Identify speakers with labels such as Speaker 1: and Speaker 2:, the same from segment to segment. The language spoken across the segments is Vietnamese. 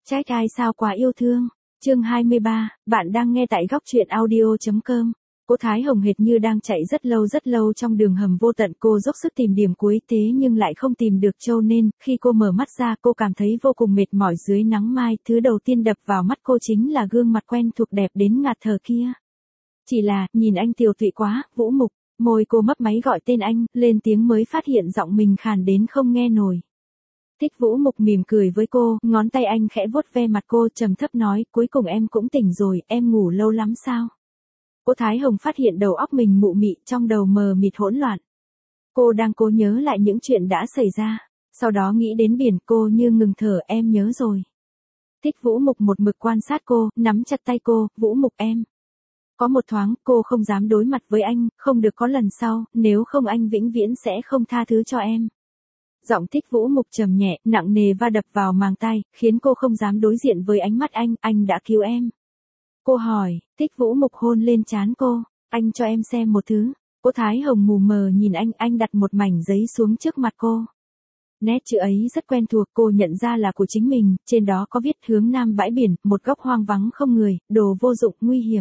Speaker 1: Trách ai sao quá yêu thương. Chương 23, bạn đang nghe tại góc truyện audio.com. Cô Thái Hồng hệt như đang chạy rất lâu trong đường hầm vô tận, cô dốc sức tìm điểm cuối thế nhưng lại không tìm được Châu, nên khi cô mở mắt ra cô cảm thấy vô cùng mệt mỏi dưới nắng mai. Thứ đầu tiên đập vào mắt cô chính là gương mặt quen thuộc đẹp đến ngạt thở kia. Chỉ là, nhìn anh tiều tụy quá, Vũ Mục. Môi cô mấp máy gọi tên anh, lên tiếng mới phát hiện giọng mình khàn đến không nghe nổi. Thích Vũ Mục mỉm cười với cô, ngón tay anh khẽ vuốt ve mặt cô, trầm thấp nói, cuối cùng em cũng tỉnh rồi, em ngủ lâu lắm sao? Cô Thái Hồng phát hiện đầu óc mình mụ mị, trong đầu mờ mịt hỗn loạn. Cô đang cố nhớ lại những chuyện đã xảy ra, sau đó nghĩ đến biển, cô như ngừng thở, em nhớ rồi. Thích Vũ Mục một mực quan sát cô, nắm chặt tay cô, Vũ Mục em. Có một thoáng, cô không dám đối mặt với anh, không được có lần sau, nếu không anh vĩnh viễn sẽ không tha thứ cho em. Giọng Thích Vũ Mục trầm nhẹ, nặng nề va đập vào màng tai, khiến cô không dám đối diện với ánh mắt anh đã cứu em. Cô hỏi, Thích Vũ Mục hôn lên trán cô, anh cho em xem một thứ. Cô Thái Hồng mù mờ nhìn anh đặt một mảnh giấy xuống trước mặt cô. Nét chữ ấy rất quen thuộc, cô nhận ra là của chính mình, trên đó có viết hướng nam bãi biển, một góc hoang vắng không người, đồ vô dụng, nguy hiểm.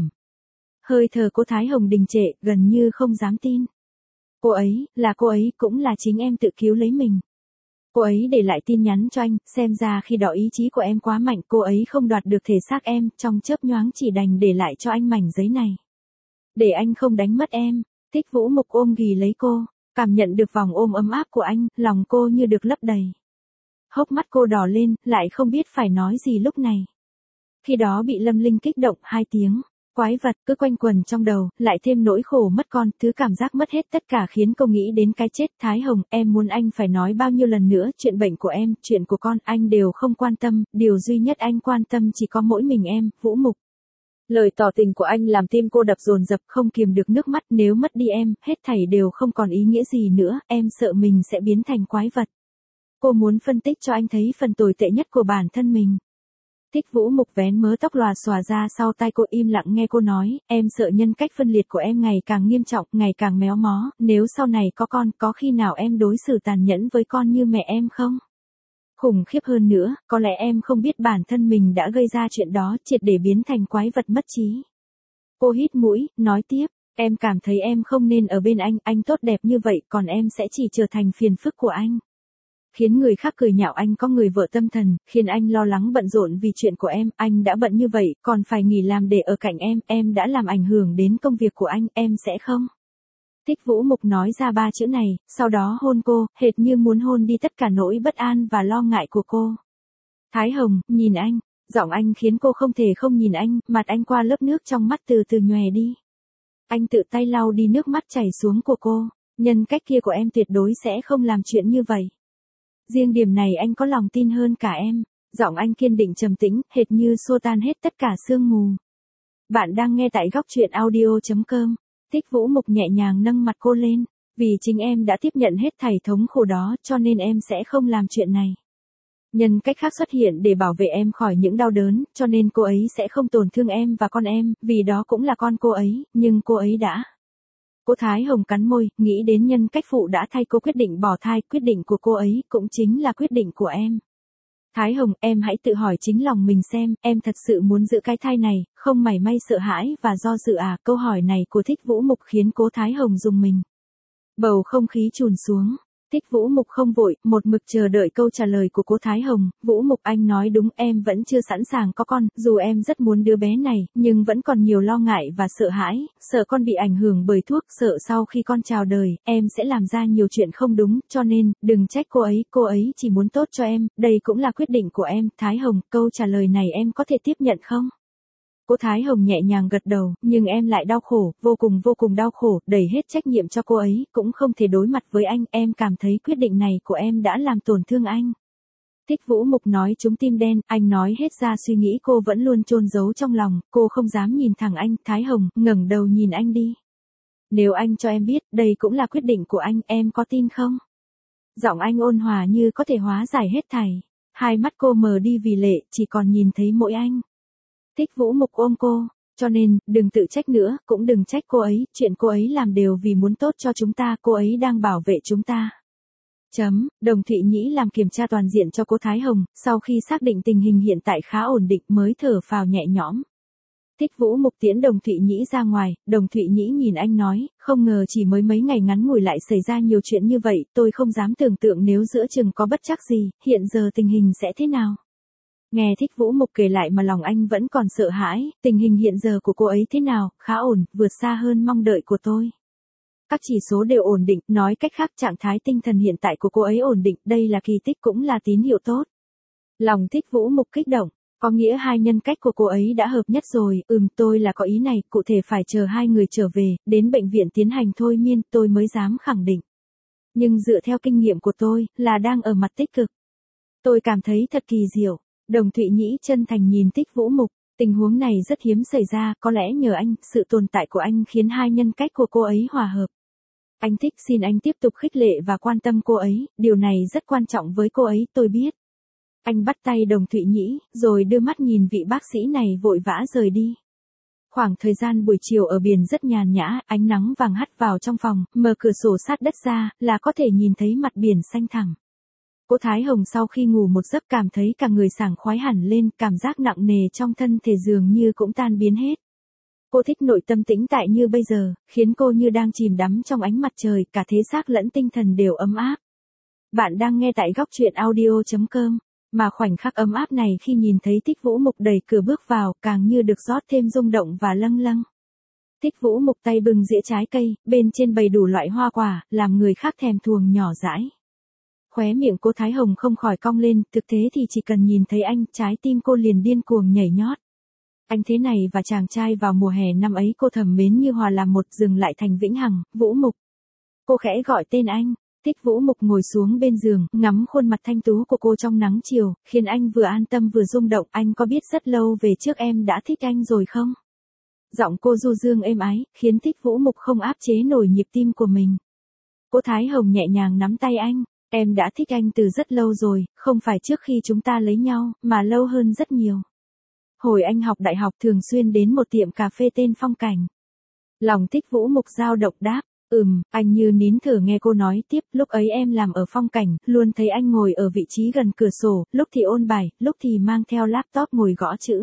Speaker 1: Hơi thở cô Thái Hồng đình trệ, gần như không dám tin. Cô ấy cũng là chính em tự cứu lấy mình. Cô ấy để lại tin nhắn cho anh, xem ra khi đó ý chí của em quá mạnh, cô ấy không đoạt được thể xác em, trong chớp nhoáng chỉ đành để lại cho anh mảnh giấy này. Để anh không đánh mất em. Thích Vũ Mục ôm ghì lấy cô, cảm nhận được vòng ôm ấm áp của anh, lòng cô như được lấp đầy. Hốc mắt cô đỏ lên, lại không biết phải nói gì lúc này. Khi đó bị Lâm Linh kích động, 2 tiếng. Quái vật cứ quanh quẩn trong đầu, lại thêm nỗi khổ mất con, thứ cảm giác mất hết tất cả khiến cô nghĩ đến cái chết. Thái Hồng, em muốn anh phải nói bao nhiêu lần nữa, chuyện bệnh của em, chuyện của con, anh đều không quan tâm, điều duy nhất anh quan tâm chỉ có mỗi mình em, Vũ Mục. Lời tỏ tình của anh làm tim cô đập dồn dập, không kiềm được nước mắt, nếu mất đi em, hết thảy đều không còn ý nghĩa gì nữa, em sợ mình sẽ biến thành quái vật. Cô muốn phân tích cho anh thấy phần tồi tệ nhất của bản thân mình. Thích Vũ Mục vén mớ tóc lòa xòa ra sau tai cô, im lặng nghe cô nói, em sợ nhân cách phân liệt của em ngày càng nghiêm trọng, ngày càng méo mó, nếu sau này có con, có khi nào em đối xử tàn nhẫn với con như mẹ em không? Khủng khiếp hơn nữa, có lẽ em không biết bản thân mình đã gây ra chuyện đó, triệt để biến thành quái vật mất trí. Cô hít mũi, nói tiếp, em cảm thấy em không nên ở bên anh tốt đẹp như vậy, còn em sẽ chỉ trở thành phiền phức của anh. Khiến người khác cười nhạo anh có người vợ tâm thần, khiến anh lo lắng bận rộn vì chuyện của em, anh đã bận như vậy, còn phải nghỉ làm để ở cạnh em đã làm ảnh hưởng đến công việc của anh, em sẽ không. Thích Vũ Mục nói ra 3 chữ này, sau đó hôn cô, hệt như muốn hôn đi tất cả nỗi bất an và lo ngại của cô. Thái Hồng, nhìn anh, giọng anh khiến cô không thể không nhìn anh, mặt anh qua lớp nước trong mắt từ từ nhòe đi. Anh tự tay lau đi nước mắt chảy xuống của cô, nhân cách kia của em tuyệt đối sẽ không làm chuyện như vậy. Riêng điểm này anh có lòng tin hơn cả em. Giọng anh kiên định trầm tĩnh, hệt như xua tan hết tất cả sương mù. Bạn đang nghe tại góc truyện audio.com. Thích Vũ Mục nhẹ nhàng nâng mặt cô lên. Vì chính em đã tiếp nhận hết thảy thống khổ đó, cho nên em sẽ không làm chuyện này. Nhân cách khác xuất hiện để bảo vệ em khỏi những đau đớn, cho nên cô ấy sẽ không tổn thương em và con em, vì đó cũng là con cô ấy, nhưng cô ấy đã. Cô Thái Hồng cắn môi, nghĩ đến nhân cách phụ đã thay cô quyết định bỏ thai, quyết định của cô ấy cũng chính là quyết định của em. Thái Hồng, em hãy tự hỏi chính lòng mình xem, em thật sự muốn giữ cái thai này, không mảy may sợ hãi và do dự à? Câu hỏi này của Thích Vũ Mục khiến cô Thái Hồng rùng mình. Bầu không khí trùn xuống. Thích Vũ Mục không vội, một mực chờ đợi câu trả lời của cô Thái Hồng. Vũ Mục, anh nói đúng, em vẫn chưa sẵn sàng có con, dù em rất muốn đứa bé này, nhưng vẫn còn nhiều lo ngại và sợ hãi, sợ con bị ảnh hưởng bởi thuốc, sợ sau khi con chào đời, em sẽ làm ra nhiều chuyện không đúng, cho nên, đừng trách cô ấy chỉ muốn tốt cho em, đây cũng là quyết định của em. Thái Hồng, câu trả lời này em có thể tiếp nhận không? Cô Thái Hồng nhẹ nhàng gật đầu, nhưng em lại đau khổ, vô cùng đau khổ, đẩy hết trách nhiệm cho cô ấy, cũng không thể đối mặt với anh, em cảm thấy quyết định này của em đã làm tổn thương anh. Thích Vũ Mục nói trúng tim đen, anh nói hết ra suy nghĩ cô vẫn luôn chôn giấu trong lòng, cô không dám nhìn thẳng anh. Thái Hồng, ngẩng đầu nhìn anh đi. Nếu anh cho em biết, đây cũng là quyết định của anh, em có tin không? Giọng anh ôn hòa như có thể hóa giải hết thảy. Hai mắt cô mờ đi vì lệ, chỉ còn nhìn thấy mỗi anh. Thích Vũ Mục ôm cô, cho nên, đừng tự trách nữa, cũng đừng trách cô ấy, chuyện cô ấy làm đều vì muốn tốt cho chúng ta, cô ấy đang bảo vệ chúng ta. Đồng Thụy Nhĩ làm kiểm tra toàn diện cho cô Thái Hồng, sau khi xác định tình hình hiện tại khá ổn định mới thở phào nhẹ nhõm. Thích Vũ Mục tiễn Đồng Thụy Nhĩ ra ngoài, Đồng Thụy Nhĩ nhìn anh nói, không ngờ chỉ mới mấy ngày ngắn ngủi lại xảy ra nhiều chuyện như vậy, tôi không dám tưởng tượng nếu giữa chừng có bất trắc gì, hiện giờ tình hình sẽ thế nào. Nghe Thích Vũ Mục kể lại mà lòng anh vẫn còn sợ hãi, tình hình hiện giờ của cô ấy thế nào, khá ổn, vượt xa hơn mong đợi của tôi. Các chỉ số đều ổn định, nói cách khác trạng thái tinh thần hiện tại của cô ấy ổn định, đây là kỳ tích cũng là tín hiệu tốt. Lòng Thích Vũ Mục kích động, có nghĩa hai nhân cách của cô ấy đã hợp nhất rồi, tôi là có ý này, cụ thể phải chờ hai người trở về, đến bệnh viện tiến hành thôi miên, tôi mới dám khẳng định. Nhưng dựa theo kinh nghiệm của tôi, là đang ở mặt tích cực. Tôi cảm thấy thật kỳ diệu. Đồng Thụy Nhĩ chân thành nhìn Thích Vũ Mục, tình huống này rất hiếm xảy ra, có lẽ nhờ anh, sự tồn tại của anh khiến hai nhân cách của cô ấy hòa hợp. Anh thích xin anh tiếp tục khích lệ và quan tâm cô ấy, điều này rất quan trọng với cô ấy, tôi biết. Anh bắt tay Đồng Thụy Nhĩ, rồi đưa mắt nhìn vị bác sĩ này vội vã rời đi. Khoảng thời gian buổi chiều ở biển rất nhàn nhã, ánh nắng vàng hắt vào trong phòng, mở cửa sổ sát đất ra, là có thể nhìn thấy mặt biển xanh thẳm. Cô Thái Hồng sau khi ngủ một giấc cảm thấy cả người sảng khoái hẳn lên, cảm giác nặng nề trong thân thể dường như cũng tan biến hết. Cô thích nội tâm tĩnh tại như bây giờ, khiến cô như đang chìm đắm trong ánh mặt trời, cả thể xác lẫn tinh thần đều ấm áp. Bạn đang nghe tại góc truyện audio.com, mà khoảnh khắc ấm áp này khi nhìn thấy Thích Vũ Mục đẩy cửa bước vào, càng như được rót thêm rung động và lâng lâng. Thích Vũ Mục tay bưng dĩa trái cây, bên trên bày đủ loại hoa quả, làm người khác thèm thuồng nhỏ dãi. Khóe miệng cô Thái Hồng không khỏi cong lên, thực tế thì chỉ cần nhìn thấy anh, trái tim cô liền điên cuồng nhảy nhót. Anh thế này và chàng trai vào mùa hè năm ấy cô thầm mến như hòa làm một, dừng lại thành vĩnh hằng, Vũ Mục. Cô khẽ gọi tên anh, Thích Vũ Mục ngồi xuống bên giường, ngắm khuôn mặt thanh tú của cô trong nắng chiều, khiến anh vừa an tâm vừa rung động, anh có biết rất lâu về trước em đã thích anh rồi không? Giọng cô du dương êm ái, khiến Thích Vũ Mục không áp chế nổi nhịp tim của mình. Cô Thái Hồng nhẹ nhàng nắm tay anh. Em đã thích anh từ rất lâu rồi, không phải trước khi chúng ta lấy nhau, mà lâu hơn rất nhiều. Hồi anh học đại học thường xuyên đến một tiệm cà phê tên Phong Cảnh. Lòng Thích Vũ Mục dao động đáp, anh như nín thở nghe cô nói tiếp, lúc ấy em làm ở Phong Cảnh, luôn thấy anh ngồi ở vị trí gần cửa sổ, lúc thì ôn bài, lúc thì mang theo laptop ngồi gõ chữ.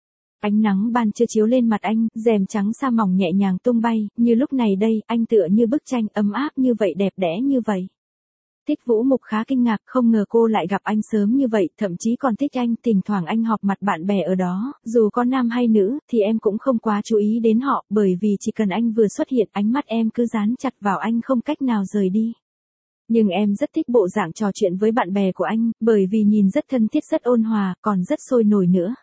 Speaker 1: Ánh nắng ban trưa chiếu lên mặt anh, rèm trắng sa mỏng nhẹ nhàng tung bay, như lúc này đây, anh tựa như bức tranh ấm áp như vậy, đẹp đẽ như vậy. Thích Vũ Mục khá kinh ngạc, không ngờ cô lại gặp anh sớm như vậy, thậm chí còn thích anh, thỉnh thoảng anh họp mặt bạn bè ở đó, dù có nam hay nữ, thì em cũng không quá chú ý đến họ, bởi vì chỉ cần anh vừa xuất hiện, ánh mắt em cứ dán chặt vào anh không cách nào rời đi. Nhưng em rất thích bộ dạng trò chuyện với bạn bè của anh, bởi vì nhìn rất thân thiết, rất ôn hòa, còn rất sôi nổi nữa.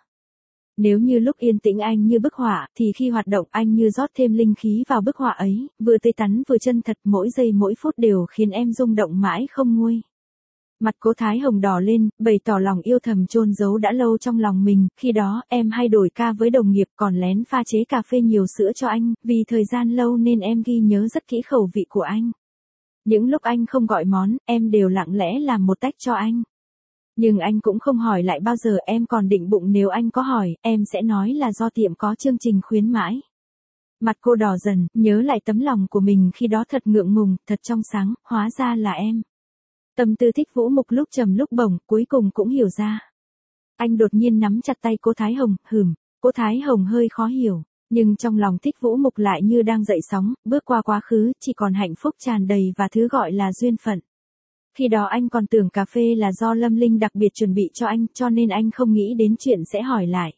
Speaker 1: Nếu như lúc yên tĩnh anh như bức họa, thì khi hoạt động anh như rót thêm linh khí vào bức họa ấy, vừa tươi tắn vừa chân thật, mỗi giây mỗi phút đều khiến em rung động mãi không nguôi. Mặt cô Thái Hồng đỏ lên, bày tỏ lòng yêu thầm chôn giấu đã lâu trong lòng mình, khi đó em hay đổi ca với đồng nghiệp còn lén pha chế cà phê nhiều sữa cho anh, vì thời gian lâu nên em ghi nhớ rất kỹ khẩu vị của anh. Những lúc anh không gọi món, em đều lặng lẽ làm một tách cho anh. Nhưng anh cũng không hỏi lại bao giờ, em còn định bụng nếu anh có hỏi, em sẽ nói là do tiệm có chương trình khuyến mãi. Mặt cô đỏ dần, nhớ lại tấm lòng của mình khi đó thật ngượng ngùng, thật trong sáng, hóa ra là em. Tâm tư Thích Vũ Mục lúc trầm lúc bổng, cuối cùng cũng hiểu ra. Anh đột nhiên nắm chặt tay cô Thái Hồng, cô Thái Hồng hơi khó hiểu, nhưng trong lòng Thích Vũ Mục lại như đang dậy sóng, bước qua quá khứ, chỉ còn hạnh phúc tràn đầy và thứ gọi là duyên phận. Khi đó anh còn tưởng cà phê là do Lâm Linh đặc biệt chuẩn bị cho anh, cho nên anh không nghĩ đến chuyện sẽ hỏi lại.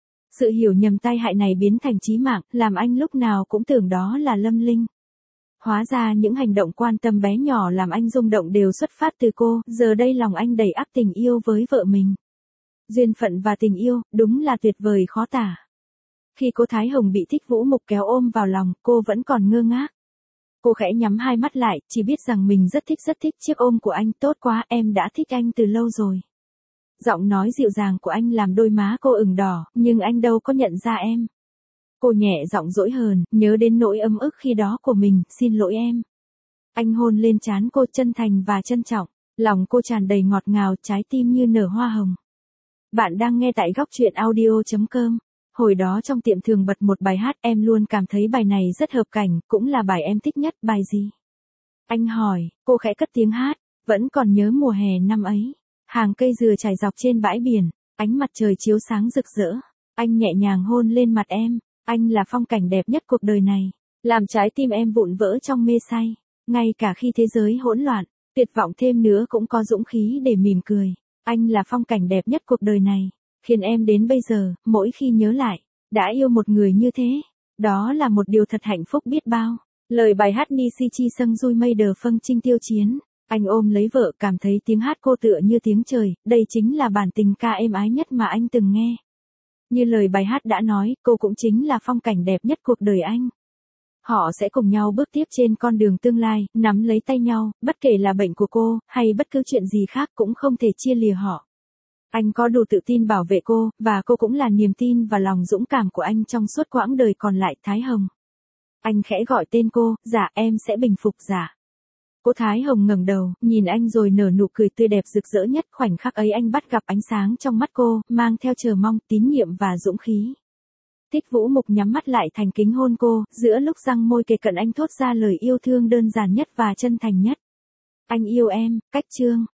Speaker 1: Sự hiểu nhầm tai hại này biến thành chí mạng, làm anh lúc nào cũng tưởng đó là Lâm Linh. Hóa ra những hành động quan tâm bé nhỏ làm anh rung động đều xuất phát từ cô, giờ đây lòng anh đầy ắp tình yêu với vợ mình. Duyên phận và tình yêu, đúng là tuyệt vời khó tả. Khi cô Thái Hồng bị Thích Vũ Mục kéo ôm vào lòng, cô vẫn còn ngơ ngác. Cô khẽ nhắm hai mắt lại, chỉ biết rằng mình rất thích chiếc ôm của anh, tốt quá, em đã thích anh từ lâu rồi. Giọng nói dịu dàng của anh làm đôi má cô ửng đỏ, nhưng anh đâu có nhận ra em. Cô nhẹ giọng dỗi hờn, nhớ đến nỗi ấm ức khi đó của mình, xin lỗi em. Anh hôn lên trán cô chân thành và trân trọng, lòng cô tràn đầy ngọt ngào, trái tim như nở hoa hồng. Bạn đang nghe tại góc truyện audio.com. Hồi đó trong tiệm thường bật một bài hát, em luôn cảm thấy bài này rất hợp cảnh, cũng là bài em thích nhất, bài gì? Anh hỏi, cô khẽ cất tiếng hát, Vẫn còn nhớ mùa hè năm ấy. Hàng cây dừa trải dọc trên bãi biển, ánh mặt trời chiếu sáng rực rỡ. Anh nhẹ nhàng hôn lên mặt em, anh là phong cảnh đẹp nhất cuộc đời này. Làm trái tim em vụn vỡ trong mê say. Ngay cả khi thế giới hỗn loạn, tuyệt vọng thêm nữa cũng có dũng khí để mỉm cười. Anh là phong cảnh đẹp nhất cuộc đời này. Khiến em đến bây giờ, mỗi khi nhớ lại, đã yêu một người như thế. Đó là một điều thật hạnh phúc biết bao. Lời bài hát Ni Si Chi Sâng Dui Mây Đờ Phân Trinh Tiêu Chiến. Anh ôm lấy vợ cảm thấy tiếng hát cô tựa như tiếng trời. Đây chính là bản tình ca êm ái nhất mà anh từng nghe. Như lời bài hát đã nói, cô cũng chính là phong cảnh đẹp nhất cuộc đời anh. Họ sẽ cùng nhau bước tiếp trên con đường tương lai, nắm lấy tay nhau, bất kể là bệnh của cô, hay bất cứ chuyện gì khác cũng không thể chia lìa họ. Anh có đủ tự tin bảo vệ cô, và cô cũng là niềm tin và lòng dũng cảm của anh trong suốt quãng đời còn lại. Thái Hồng. Anh khẽ gọi tên cô, dạ em sẽ bình phục dạ. Cô Thái Hồng ngẩng đầu, nhìn anh rồi nở nụ cười tươi đẹp rực rỡ nhất. Khoảnh khắc ấy anh bắt gặp ánh sáng trong mắt cô, mang theo chờ mong, tín nhiệm và dũng khí. Thích Vũ Mục nhắm mắt lại thành kính hôn cô, giữa lúc răng môi kề cận anh thốt ra lời yêu thương đơn giản nhất và chân thành nhất. Anh yêu em, Cách Chương.